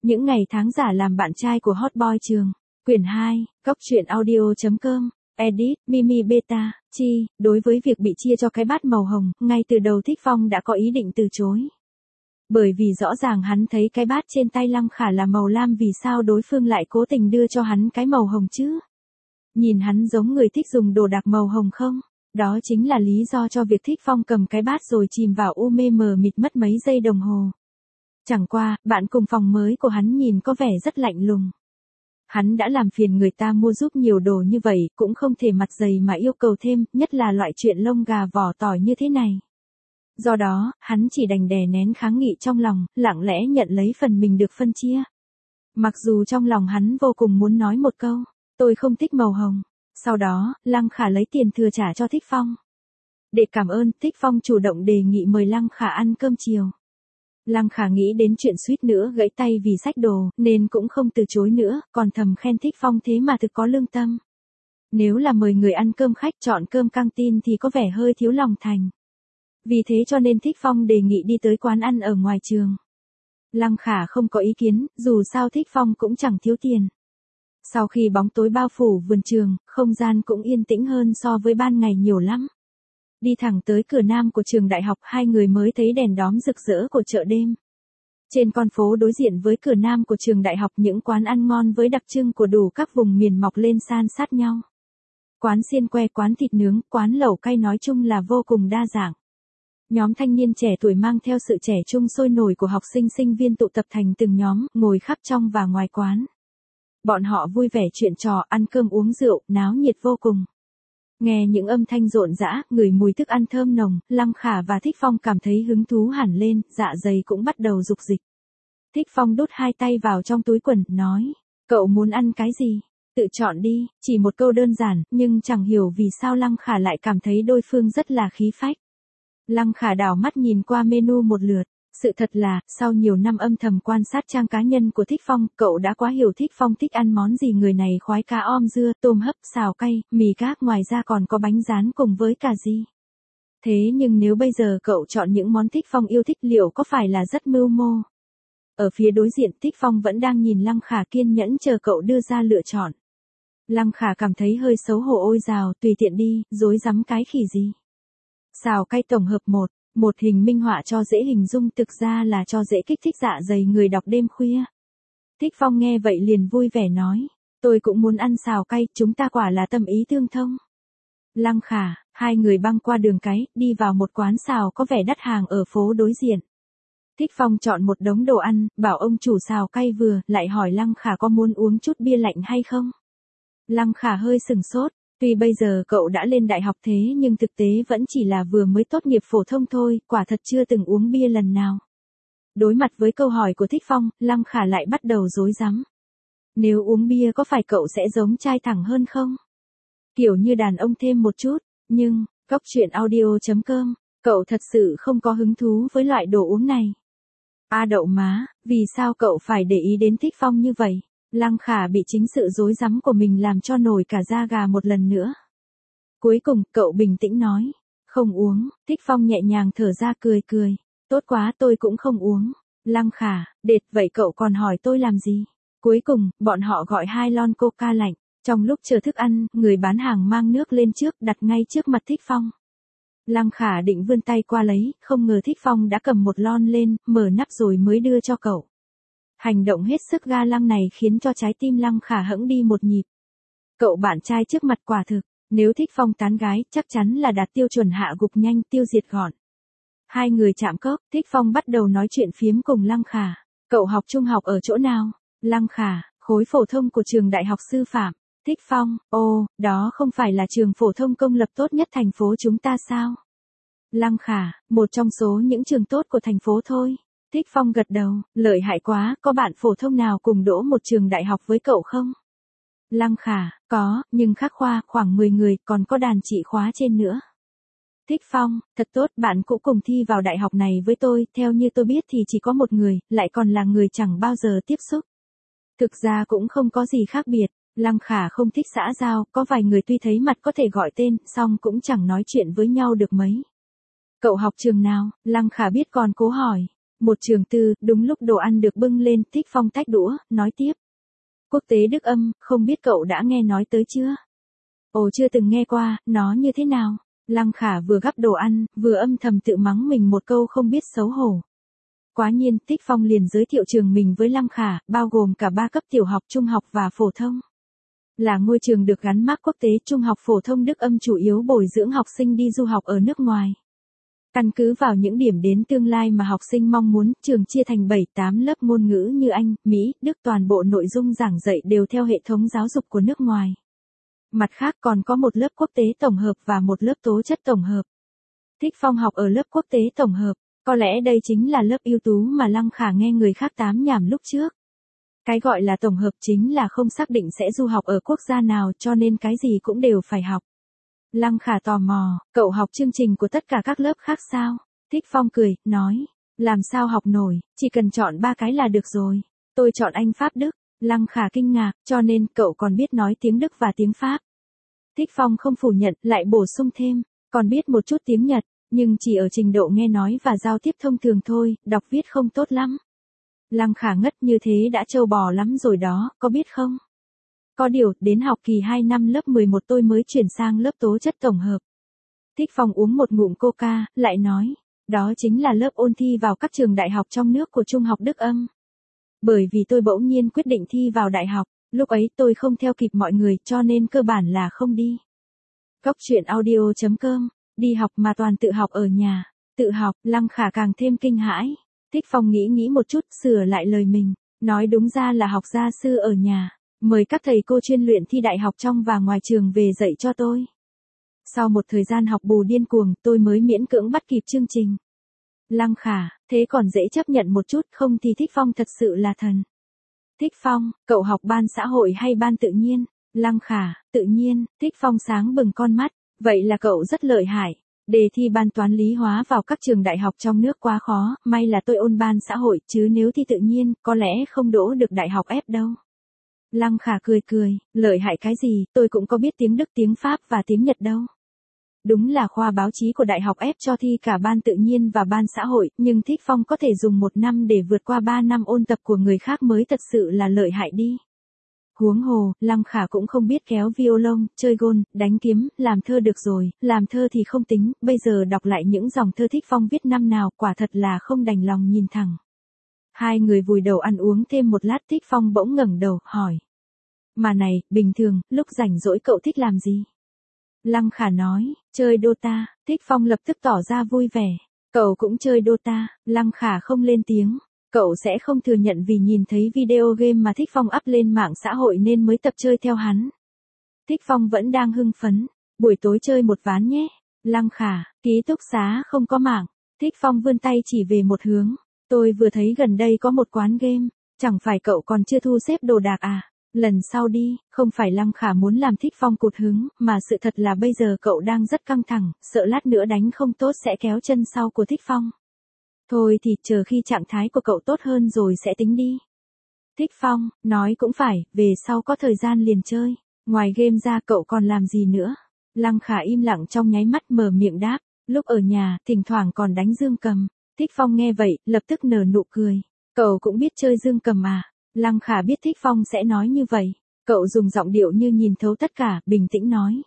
Những ngày tháng giả làm bạn trai của hot boy trường. Quyển 2, Góc truyện audio.com. Edit, Mimi Beta, Chi, đối với việc bị chia cho cái bát màu hồng, ngay từ đầu Thích Phong đã có ý định từ chối. Bởi vì rõ ràng hắn thấy cái bát trên tay Lăng Khả là màu lam, vì sao đối phương lại cố tình đưa cho hắn cái màu hồng chứ? Nhìn hắn giống người thích dùng đồ đặc màu hồng không? Đó chính là lý do cho việc Thích Phong cầm cái bát rồi chìm vào u mê mờ mịt mất mấy giây đồng hồ. Chẳng qua, bạn cùng phòng mới của hắn nhìn có vẻ rất lạnh lùng. Hắn đã làm phiền người ta mua giúp nhiều đồ như vậy, cũng không thể mặt dày mà yêu cầu thêm, nhất là loại chuyện lông gà vỏ tỏi như thế này. Do đó, hắn chỉ đành đè nén kháng nghị trong lòng, lặng lẽ nhận lấy phần mình được phân chia. Mặc dù trong lòng hắn vô cùng muốn nói một câu, tôi không thích màu hồng. Sau đó, Lăng Khả lấy tiền thừa trả cho Thích Phong. Để cảm ơn, Thích Phong chủ động đề nghị mời Lăng Khả ăn cơm chiều. Lăng Khả nghĩ đến chuyện suýt nữa gãy tay vì xách đồ, nên cũng không từ chối nữa, còn thầm khen Thích Phong thế mà thực có lương tâm. Nếu là mời người ăn cơm khách chọn cơm căng tin thì có vẻ hơi thiếu lòng thành. Vì thế cho nên Thích Phong đề nghị đi tới quán ăn ở ngoài trường. Lăng Khả không có ý kiến, dù sao Thích Phong cũng chẳng thiếu tiền. Sau khi bóng tối bao phủ vườn trường, không gian cũng yên tĩnh hơn so với ban ngày nhiều lắm. Đi thẳng tới cửa nam của trường đại học, hai người mới thấy đèn đóm rực rỡ của chợ đêm. Trên con phố đối diện với cửa nam của trường đại học, những quán ăn ngon với đặc trưng của đủ các vùng miền mọc lên san sát nhau. Quán xiên que, quán thịt nướng, quán lẩu cay, nói chung là vô cùng đa dạng. Nhóm thanh niên trẻ tuổi mang theo sự trẻ trung sôi nổi của học sinh sinh viên tụ tập thành từng nhóm, ngồi khắp trong và ngoài quán. Bọn họ vui vẻ chuyện trò, ăn cơm uống rượu, náo nhiệt vô cùng. Nghe những âm thanh rộn rã, ngửi mùi thức ăn thơm nồng, Lăng Khả và Thích Phong cảm thấy hứng thú hẳn lên, dạ dày cũng bắt đầu dục dịch. Thích Phong đút hai tay vào trong túi quần, nói, cậu muốn ăn cái gì? Tự chọn đi, chỉ một câu đơn giản, nhưng chẳng hiểu vì sao Lăng Khả lại cảm thấy đối phương rất là khí phách. Lăng Khả đảo mắt nhìn qua menu một lượt. Sự thật là, sau nhiều năm âm thầm quan sát trang cá nhân của Thích Phong, cậu đã quá hiểu Thích Phong thích ăn món gì. Người này khoái cá om dưa, tôm hấp, xào cay, mì các, ngoài ra còn có bánh rán cùng với cà ri. Thế nhưng nếu bây giờ cậu chọn những món Thích Phong yêu thích, liệu có phải là rất mưu mô? Ở phía đối diện, Thích Phong vẫn đang nhìn Lăng Khả kiên nhẫn chờ cậu đưa ra lựa chọn. Lăng Khả cảm thấy hơi xấu hổ, ôi dào, tùy tiện đi, rối rắm cái khỉ gì. Xào cay tổng hợp 1. Một hình minh họa cho dễ hình dung, thực ra là cho dễ kích thích dạ dày người đọc đêm khuya. Thích Phong nghe vậy liền vui vẻ nói, tôi cũng muốn ăn xào cay, chúng ta quả là tâm ý tương thông. Lăng Khả, hai người băng qua đường cái, đi vào một quán xào có vẻ đắt hàng ở phố đối diện. Thích Phong chọn một đống đồ ăn, bảo ông chủ xào cay vừa, lại hỏi Lăng Khả có muốn uống chút bia lạnh hay không. Lăng Khả hơi sừng sốt. Tuy bây giờ cậu đã lên đại học thế nhưng thực tế vẫn chỉ là vừa mới tốt nghiệp phổ thông thôi, quả thật chưa từng uống bia lần nào. Đối mặt với câu hỏi của Thích Phong, Lăng Khả lại bắt đầu rối rắm. Nếu uống bia có phải cậu sẽ giống trai thẳng hơn không? Kiểu như đàn ông thêm một chút, nhưng, Góc truyện audio.com, cậu thật sự không có hứng thú với loại đồ uống này. A đậu má, vì sao cậu phải để ý đến Thích Phong như vậy? Lăng Khả bị chính sự rối rắm của mình làm cho nổi cả da gà một lần nữa. Cuối cùng, cậu bình tĩnh nói, không uống. Thích Phong nhẹ nhàng thở ra cười cười, tốt quá, tôi cũng không uống. Lăng Khả, đệt, vậy cậu còn hỏi tôi làm gì? Cuối cùng, bọn họ gọi 2 lon coca lạnh. Trong lúc chờ thức ăn, người bán hàng mang nước lên trước, đặt ngay trước mặt Thích Phong. Lăng Khả định vươn tay qua lấy, không ngờ Thích Phong đã cầm một lon lên, mở nắp rồi mới đưa cho cậu. Hành động hết sức ga lăng này khiến cho trái tim Lăng Khả hững đi một nhịp. Cậu bạn trai trước mặt quả thực, nếu Thích Phong tán gái, chắc chắn là đạt tiêu chuẩn hạ gục nhanh, tiêu diệt gọn. Hai người chạm cốc, Thích Phong bắt đầu nói chuyện phiếm cùng Lăng Khả. Cậu học trung học ở chỗ nào? Lăng Khả, khối phổ thông của trường đại học sư phạm. Thích Phong, ồ, đó không phải là trường phổ thông công lập tốt nhất thành phố chúng ta sao? Lăng Khả, một trong số những trường tốt của thành phố thôi. Thích Phong gật đầu, lợi hại quá, có bạn phổ thông nào cùng đỗ một trường đại học với cậu không? Lăng Khả, có, nhưng khác khoa, khoảng 10 người, còn có đàn chị khóa trên nữa. Thích Phong, thật tốt, bạn cũng cùng thi vào đại học này với tôi, theo như tôi biết thì chỉ có một người, lại còn là người chẳng bao giờ tiếp xúc. Thực ra cũng không có gì khác biệt, Lăng Khả không thích xã giao, có vài người tuy thấy mặt có thể gọi tên, song cũng chẳng nói chuyện với nhau được mấy. Cậu học trường nào? Lăng Khả biết còn cố hỏi. Một trường tư, đúng lúc đồ ăn được bưng lên, Thích Phong tách đũa, nói tiếp. Quốc tế Đức Âm, không biết cậu đã nghe nói tới chưa? Ồ chưa từng nghe qua, nó như thế nào? Lăng Khả vừa gắp đồ ăn, vừa âm thầm tự mắng mình một câu không biết xấu hổ. Quá nhiên, Thích Phong liền giới thiệu trường mình với Lăng Khả, bao gồm cả 3 cấp tiểu học, trung học và phổ thông. Là ngôi trường được gắn mác quốc tế trung học phổ thông Đức Âm chủ yếu bồi dưỡng học sinh đi du học ở nước ngoài. Căn cứ vào những điểm đến tương lai mà học sinh mong muốn, trường chia thành 7-8 lớp ngôn ngữ như Anh, Mỹ, Đức, toàn bộ nội dung giảng dạy đều theo hệ thống giáo dục của nước ngoài. Mặt khác còn có một lớp quốc tế tổng hợp và một lớp tố chất tổng hợp. Thích Phong học ở lớp quốc tế tổng hợp, có lẽ đây chính là lớp ưu tú mà Lăng Khả nghe người khác tám nhảm lúc trước. Cái gọi là tổng hợp chính là không xác định sẽ du học ở quốc gia nào cho nên cái gì cũng đều phải học. Lăng Khả tò mò, cậu học chương trình của tất cả các lớp khác sao? Thích Phong cười, nói, làm sao học nổi, chỉ cần chọn 3 cái là được rồi. Tôi chọn Anh Pháp Đức. Lăng Khả kinh ngạc, cho nên cậu còn biết nói tiếng Đức và tiếng Pháp. Thích Phong không phủ nhận, lại bổ sung thêm, còn biết một chút tiếng Nhật, nhưng chỉ ở trình độ nghe nói và giao tiếp thông thường thôi, đọc viết không tốt lắm. Lăng Khả ngất, như thế đã trâu bò lắm rồi đó, có biết không? Có điều, đến học kỳ 2 năm lớp 11 tôi mới chuyển sang lớp tố chất tổng hợp. Thích Phong uống một ngụm coca, lại nói, đó chính là lớp ôn thi vào các trường đại học trong nước của Trung học Đức Âm. Bởi vì tôi bỗng nhiên quyết định thi vào đại học, lúc ấy tôi không theo kịp mọi người cho nên cơ bản là không đi. Góc truyện audio.com, đi học mà toàn tự học ở nhà, tự học, Lăng Khả càng thêm kinh hãi. Thích Phong nghĩ một chút, sửa lại lời mình, nói đúng ra là học gia sư ở nhà, mời các thầy cô chuyên luyện thi đại học trong và ngoài trường về dạy cho tôi. Sau một thời gian học bù điên cuồng, tôi mới miễn cưỡng bắt kịp chương trình. Lăng Khả, thế còn dễ chấp nhận một chút, không thì Thích Phong thật sự là thần. Thích Phong, cậu học ban xã hội hay ban tự nhiên? Lăng Khả, tự nhiên. Thích Phong sáng bừng con mắt, vậy là cậu rất lợi hại. Đề thi ban toán lý hóa vào các trường đại học trong nước quá khó, may là tôi ôn ban xã hội, chứ nếu thi tự nhiên, có lẽ không đỗ được đại học ép đâu. Lăng Khả cười, lợi hại cái gì, tôi cũng có biết tiếng Đức, tiếng Pháp và tiếng Nhật đâu. Đúng là khoa báo chí của đại học ép cho thi cả ban tự nhiên và ban xã hội, nhưng Thích Phong có thể dùng 1 năm để vượt qua 3 năm ôn tập của người khác mới thật sự là lợi hại đi. Huống hồ, Lăng Khả cũng không biết kéo violon, chơi gôn, đánh kiếm, làm thơ được rồi, làm thơ thì không tính, bây giờ đọc lại những dòng thơ Thích Phong viết năm nào, quả thật là không đành lòng nhìn thẳng. Hai người vùi đầu ăn uống thêm một lát, Thích Phong bỗng ngẩng đầu, hỏi. Mà này, bình thường, lúc rảnh rỗi cậu thích làm gì? Lăng Khả nói, chơi Dota. Thích Phong lập tức tỏ ra vui vẻ. Cậu cũng chơi Dota. Lăng Khả không lên tiếng. Cậu sẽ không thừa nhận vì nhìn thấy video game mà Thích Phong up lên mạng xã hội nên mới tập chơi theo hắn. Thích Phong vẫn đang hưng phấn. Buổi tối chơi một ván nhé. Lăng Khả, ký túc xá không có mạng. Thích Phong vươn tay chỉ về một hướng. Tôi vừa thấy gần đây có một quán game. Chẳng phải cậu còn chưa thu xếp đồ đạc à? Lần sau đi, không phải Lăng Khả muốn làm Thích Phong cụt hứng, mà sự thật là bây giờ cậu đang rất căng thẳng, sợ lát nữa đánh không tốt sẽ kéo chân sau của Thích Phong. Thôi thì chờ khi trạng thái của cậu tốt hơn rồi sẽ tính đi. Thích Phong, nói cũng phải, về sau có thời gian liền chơi. Ngoài game ra cậu còn làm gì nữa? Lăng Khả im lặng trong nháy mắt mở miệng đáp, lúc ở nhà, thỉnh thoảng còn đánh dương cầm. Thích Phong nghe vậy, lập tức nở nụ cười. Cậu cũng biết chơi dương cầm à? Lăng Khả biết Thích Phong sẽ nói như vậy. Cậu dùng giọng điệu như nhìn thấu tất cả, bình tĩnh nói.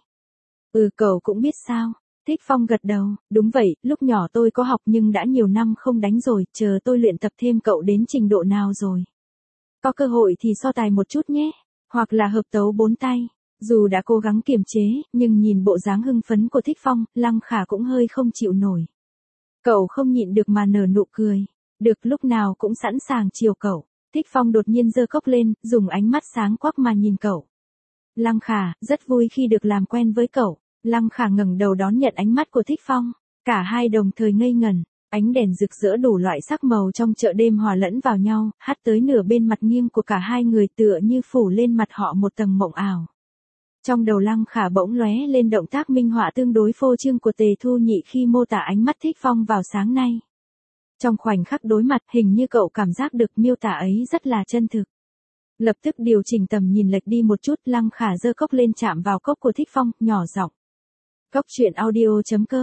Cậu cũng biết sao? Thích Phong gật đầu, đúng vậy, lúc nhỏ tôi có học nhưng đã nhiều năm không đánh rồi, chờ tôi luyện tập thêm. Cậu đến trình độ nào rồi? Có cơ hội thì so tài một chút nhé, hoặc là hợp tấu 4 tay. Dù đã cố gắng kiềm chế, nhưng nhìn bộ dáng hưng phấn của Thích Phong, Lăng Khả cũng hơi không chịu nổi. Cậu không nhịn được mà nở nụ cười. Được, lúc nào cũng sẵn sàng chiều cậu. Thích Phong đột nhiên giơ cốc lên, dùng ánh mắt sáng quắc mà nhìn cậu. Lăng Khả, rất vui khi được làm quen với cậu. Lăng Khả ngẩng đầu đón nhận ánh mắt của Thích Phong. Cả hai đồng thời ngây ngẩn. Ánh đèn rực rỡ đủ loại sắc màu trong chợ đêm hòa lẫn vào nhau, hắt tới nửa bên mặt nghiêng của cả hai người tựa như phủ lên mặt họ một tầng mộng ảo. Trong đầu Lăng Khả bỗng lóe lên động tác minh họa tương đối phô trương của Tề Thu Nhị khi mô tả ánh mắt Thích Phong vào sáng nay. Trong khoảnh khắc đối mặt, hình như cậu cảm giác được miêu tả ấy rất là chân thực. Lập tức điều chỉnh tầm nhìn lệch đi một chút, Lăng Khả giơ cốc lên chạm vào cốc của Thích Phong, nhỏ giọng. Góc truyện audio.com,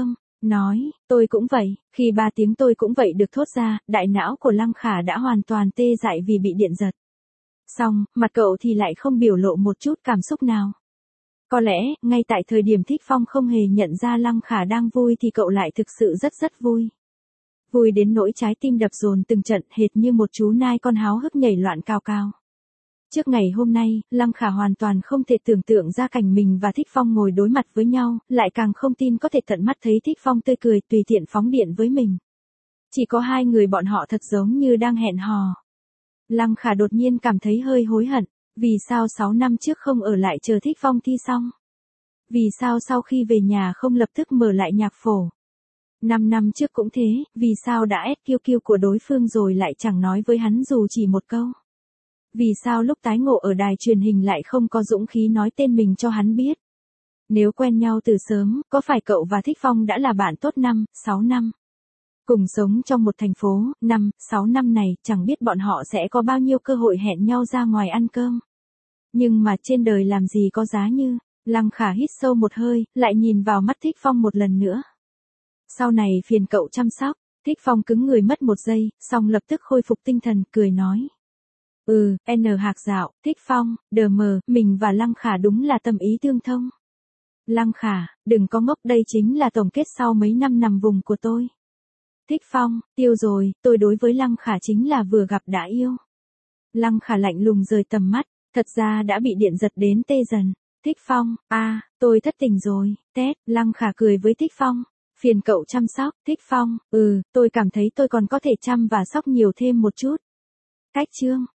nói, tôi cũng vậy, khi 3 tiếng tôi cũng vậy được thốt ra, đại não của Lăng Khả đã hoàn toàn tê dại vì bị điện giật. Xong, mặt cậu thì lại không biểu lộ một chút cảm xúc nào. Có lẽ, ngay tại thời điểm Thích Phong không hề nhận ra Lăng Khả đang vui thì cậu lại thực sự rất vui. Vui đến nỗi trái tim đập dồn từng trận hệt như một chú nai con háo hức nhảy loạn cao cao. Trước ngày hôm nay, Lăng Khả hoàn toàn không thể tưởng tượng ra cảnh mình và Thích Phong ngồi đối mặt với nhau, lại càng không tin có thể tận mắt thấy Thích Phong tươi cười tùy tiện phóng điện với mình. Chỉ có hai người bọn họ thật giống như đang hẹn hò. Lăng Khả đột nhiên cảm thấy hơi hối hận, vì sao 6 năm trước không ở lại chờ Thích Phong thi xong? Vì sao sau khi về nhà không lập tức mở lại nhạc phổ? 5 năm trước cũng thế, vì sao đã SQQ của đối phương rồi lại chẳng nói với hắn dù chỉ một câu? Vì sao lúc tái ngộ ở đài truyền hình lại không có dũng khí nói tên mình cho hắn biết? Nếu quen nhau từ sớm, có phải cậu và Thích Phong đã là bạn tốt 5, 6 năm? Cùng sống trong một thành phố, 5, 6 năm này, chẳng biết bọn họ sẽ có bao nhiêu cơ hội hẹn nhau ra ngoài ăn cơm. Nhưng mà trên đời làm gì có giá như, Lăng Khả hít sâu một hơi, lại nhìn vào mắt Thích Phong một lần nữa. Sau này phiền cậu chăm sóc, Thích Phong cứng người mất một giây, xong lập tức khôi phục tinh thần, cười nói. Hạc dạo, Thích Phong, mình và Lăng Khả đúng là tâm ý tương thông. Lăng Khả, đừng có ngốc, đây chính là tổng kết sau mấy năm nằm vùng của tôi. Thích Phong, tiêu rồi, tôi đối với Lăng Khả chính là vừa gặp đã yêu. Lăng Khả lạnh lùng rời tầm mắt, thật ra đã bị điện giật đến tê dần. Thích Phong, tôi thất tình rồi, Lăng Khả cười với Thích Phong. Phiền cậu chăm sóc, Thích Phong, tôi cảm thấy tôi còn có thể chăm và sóc nhiều thêm một chút. Cách chương